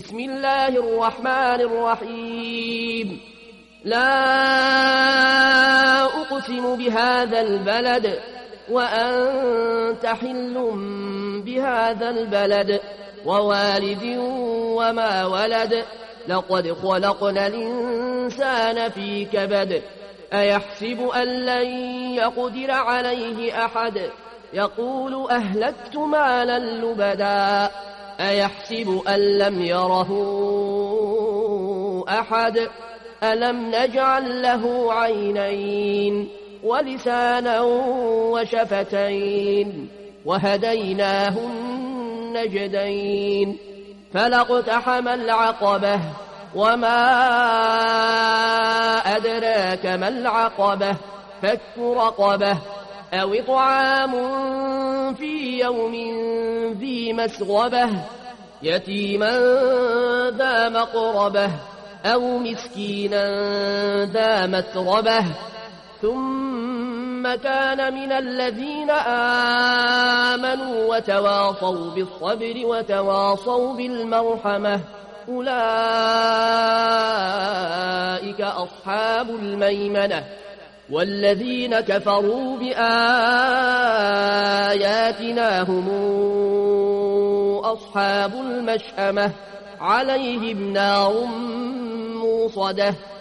بسم الله الرحمن الرحيم لا أقسم بهذا البلد وأنت حل بهذا البلد ووالد وما ولد لقد خلقنا الإنسان في كبد أيحسب أن لن يقدر عليه أحد يقول أهلكت مالا لبدا أيحسب أن لم يره أحد ألم نجعل له عينين ولسانا وشفتين وهديناه النجدين فلاقتحم العقبة وما أدراك ما العقبة فك رقبة أو إطعام في يوم ذي مسغبة يتيما ذا مقربة أو مسكينا ذا متربة ثم كان من الذين آمنوا وتواصوا بالصبر وتواصوا بالمرحمة أولئك أصحاب الميمنة والذين كفروا بآياتنا هم أصحاب المشأمة عليهم نار موصدة